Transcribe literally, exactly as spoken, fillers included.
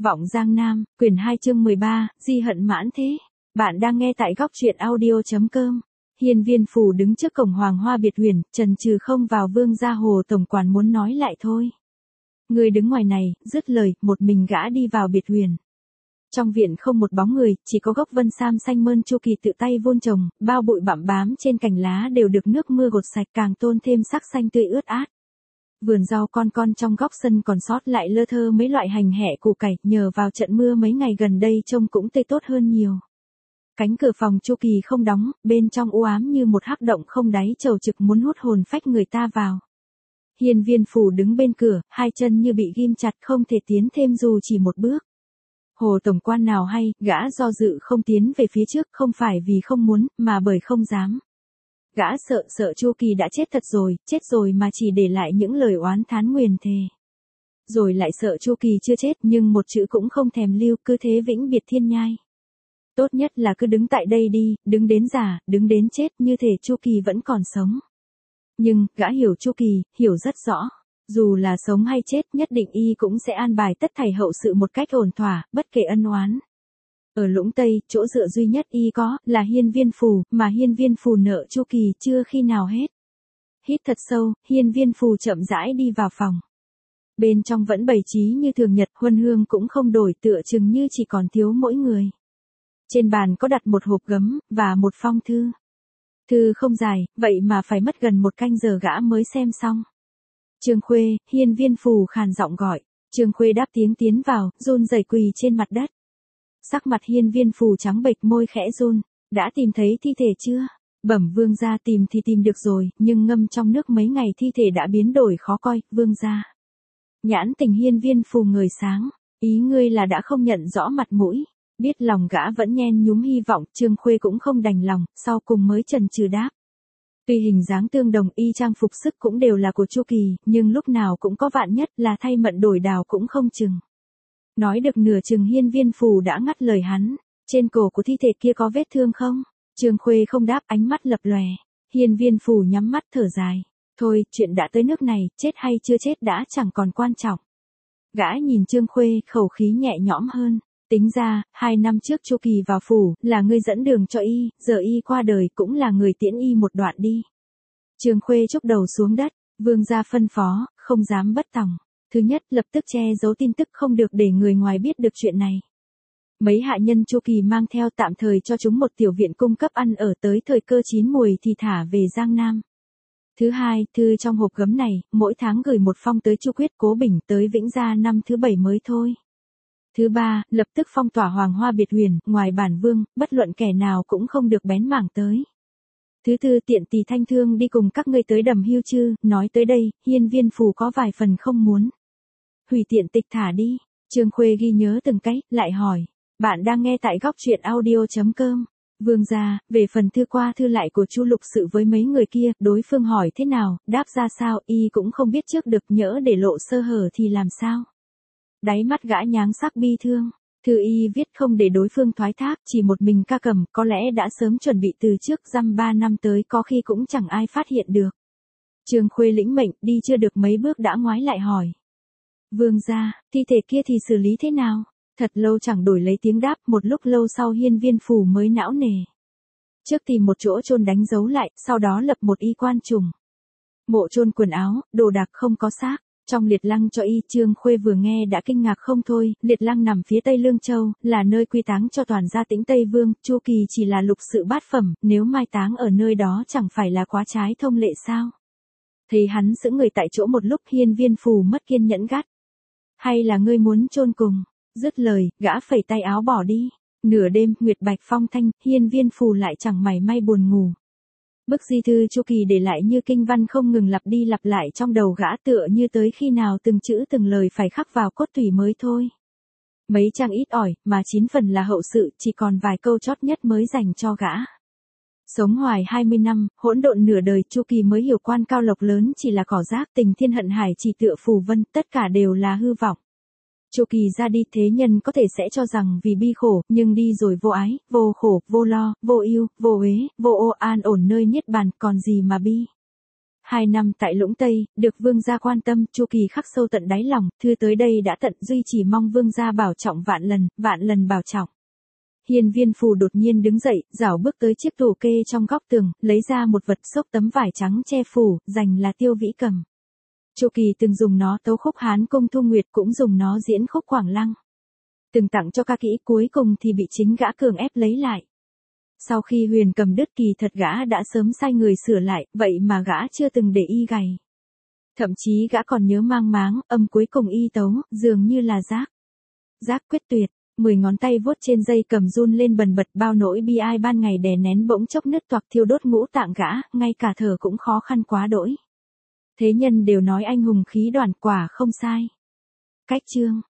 Vọng Giang Nam, quyển hai chương mười ba, Di hận mãn thế. Bạn đang nghe tại góc truyện audio.com. Hiên Viên Phủ đứng trước cổng Hoàng Hoa Biệt Huyền, trần trừ không vào. Vương gia Hồ tổng quản muốn nói lại thôi. Người đứng ngoài này, dứt lời, một mình gã đi vào Biệt Huyền. Trong viện không một bóng người, chỉ có gốc vân sam xanh mơn Chu Kỳ tự tay vun trồng, bao bụi bặm bám trên cành lá đều được nước mưa gột sạch, càng tôn thêm sắc xanh tươi ướt át. Vườn rau con con trong góc sân còn sót lại lơ thơ mấy loại hành hẹ củ cải, nhờ vào trận mưa mấy ngày gần đây trông cũng tươi tốt hơn nhiều. Cánh cửa phòng Chu Kỳ không đóng, bên trong u ám như một hắc động không đáy trầu trực muốn hút hồn phách người ta vào. Hiên Viên Phủ đứng bên cửa, hai chân như bị ghim chặt không thể tiến thêm dù chỉ một bước. Hồ tổng quan nào hay, gã do dự không tiến về phía trước, không phải vì không muốn, mà bởi không dám. Gã sợ sợ Chu Kỳ đã chết thật rồi, chết rồi mà chỉ để lại những lời oán thán nguyền thề. Rồi lại sợ Chu Kỳ chưa chết nhưng một chữ cũng không thèm lưu, cứ thế vĩnh biệt thiên nhai. Tốt nhất là cứ đứng tại đây đi, đứng đến già, đứng đến chết, như thể Chu Kỳ vẫn còn sống. Nhưng, gã hiểu Chu Kỳ, hiểu rất rõ. Dù là sống hay chết, nhất định y cũng sẽ an bài tất thảy hậu sự một cách ổn thỏa, bất kể ân oán. Ở Lũng Tây, chỗ dựa duy nhất y có, là Hiên Viên Phủ, mà Hiên Viên Phủ nợ Chu Kỳ chưa khi nào hết. Hít thật sâu, Hiên Viên Phủ chậm rãi đi vào phòng. Bên trong vẫn bày trí như thường nhật, huân hương cũng không đổi, tựa chừng như chỉ còn thiếu mỗi người. Trên bàn có đặt một hộp gấm, và một phong thư. Thư không dài, vậy mà phải mất gần một canh giờ gã mới xem xong. Trương Khuê, Hiên Viên Phủ khàn giọng gọi. Trương Khuê đáp tiếng tiến vào, run rẩy quỳ trên mặt đất. Sắc mặt Hiên Viên Phủ trắng bệch, môi khẽ run. Đã tìm thấy thi thể chưa? Bẩm vương gia, tìm thì tìm được rồi, nhưng ngâm trong nước mấy ngày thi thể đã biến đổi khó coi, vương gia. Nhãn tình Hiên Viên Phủ ngời sáng. Ý ngươi là đã không nhận rõ mặt mũi. Biết lòng gã vẫn nhen nhúm hy vọng, Trương Khuê cũng không đành lòng, sau cùng mới chần chừ đáp. Tuy hình dáng tương đồng, y trang phục sức cũng đều là của Chu Kỳ, nhưng lúc nào cũng có vạn nhất là thay mận đổi đào cũng không chừng. Nói được nửa chừng Hiên Viên Phủ đã ngắt lời hắn. Trên cổ của thi thể kia có vết thương không? Trương Khuê không đáp, ánh mắt lập lòe. Hiên Viên Phủ nhắm mắt thở dài. Thôi, chuyện đã tới nước này, chết hay chưa chết đã chẳng còn quan trọng. Gã nhìn Trương Khuê, khẩu khí nhẹ nhõm hơn. Tính ra, hai năm trước Chu Kỳ vào phủ, là ngươi dẫn đường cho y, giờ y qua đời cũng là người tiễn y một đoạn đi. Trương Khuê chúc đầu xuống đất, vương gia phân phó, không dám bất tòng. Thứ nhất, lập tức che giấu tin tức, không được để người ngoài biết được chuyện này. Mấy hạ nhân Chu Kỳ mang theo tạm thời cho chúng một tiểu viện cung cấp ăn ở, tới thời cơ chín mùi thì thả về Giang Nam. Thứ hai, thư trong hộp gấm này, mỗi tháng gửi một phong tới Chu Quyết Cố Bình, tới Vĩnh Gia năm thứ bảy mới thôi. Thứ ba, lập tức phong tỏa Hoàng Hoa Biệt Huyền, ngoài bản vương, bất luận kẻ nào cũng không được bén mảng tới. Thứ tư, tiện tỳ thanh thương đi cùng các ngươi tới Đầm Hưu Chư, nói tới đây, Hiên Viên Phủ có vài phần không muốn. Hủy tiện tịch thả đi. Trương Khuê ghi nhớ từng cái, lại hỏi. Bạn đang nghe tại góc truyện audio.com. Vương gia, về phần thư qua thư lại của Chu Lục Sự với mấy người kia, đối phương hỏi thế nào, đáp ra sao, y cũng không biết trước được, nhỡ để lộ sơ hở thì làm sao. Đáy mắt gã nháng sắc bi thương. Thư y viết không để đối phương thoái thác, chỉ một mình ca cầm, có lẽ đã sớm chuẩn bị từ trước, dăm ba năm tới có khi cũng chẳng ai phát hiện được. Trương Khuê lĩnh mệnh, đi chưa được mấy bước đã ngoái lại hỏi. Vương gia, thi thể kia thì xử lý thế nào? Thật lâu chẳng đổi lấy tiếng đáp, một lúc lâu sau Hiên Viên Phủ mới não nề. Trước tìm một chỗ chôn đánh dấu lại, sau đó lập một y quan trùng. Mộ chôn quần áo, đồ đạc không có xác. Trong liệt lăng cho y, Trương Khuê vừa nghe đã kinh ngạc không thôi. Liệt lăng nằm phía tây Lương Châu, là nơi quy táng cho toàn gia Tĩnh Tây Vương. Chu Kỳ chỉ là lục sự bát phẩm, nếu mai táng ở nơi đó chẳng phải là quá trái thông lệ sao? Thấy hắn giữ người tại chỗ một lúc, Hiên Viên Phủ mất kiên nhẫn gắt. Hay là ngươi muốn chôn cùng? Dứt lời, gã phẩy tay áo bỏ đi. Nửa đêm, nguyệt bạch phong thanh, Hiên Viên Phủ lại chẳng mảy may buồn ngủ. Bức di thư Chu Kỳ để lại như kinh văn không ngừng lặp đi lặp lại trong đầu gã, tựa như tới khi nào từng chữ từng lời phải khắc vào cốt tủy mới thôi. Mấy trang ít ỏi, mà chín phần là hậu sự, chỉ còn vài câu chót nhất mới dành cho gã. Sống hoài hai mươi năm, hỗn độn nửa đời, Chu Kỳ mới hiểu quan cao lộc lớn chỉ là cỏ rác, tình thiên hận hải chỉ tựa phù vân, tất cả đều là hư vọng. Chu Kỳ ra đi, thế nhân có thể sẽ cho rằng vì bi khổ, nhưng đi rồi vô ái, vô khổ, vô lo, vô ưu, vô uế, vô ô, an ổn nơi niết bàn, còn gì mà bi. Hai năm tại Lũng Tây, được vương gia quan tâm, Chu Kỳ khắc sâu tận đáy lòng, thư tới đây đã tận duy chỉ mong vương gia bảo trọng vạn lần, vạn lần bảo trọng. Hiên Viên Phù đột nhiên đứng dậy, rảo bước tới chiếc tủ kê trong góc tường, lấy ra một vật xốc tấm vải trắng che phủ, dành là Tiêu Vĩ cầm. Chu Kỳ từng dùng nó tấu khúc Hán Cung Thu Nguyệt, cũng dùng nó diễn khúc Quảng Lăng. Từng tặng cho ca kỹ, cuối cùng thì bị chính gã cường ép lấy lại. Sau khi Huyền cầm đứt, kỳ thật gã đã sớm sai người sửa lại, vậy mà gã chưa từng để y gảy. Thậm chí gã còn nhớ mang máng, âm cuối cùng y tấu, dường như là giác. Giác quyết tuyệt, mười ngón tay vuốt trên dây cầm run lên bần bật, bao nỗi bi ai ban ngày đè nén bỗng chốc nứt toạc thiêu đốt ngũ tạng gã, ngay cả thở cũng khó khăn quá đỗi. Thế nhân đều nói anh hùng khí đoàn, quả không sai. Cách chương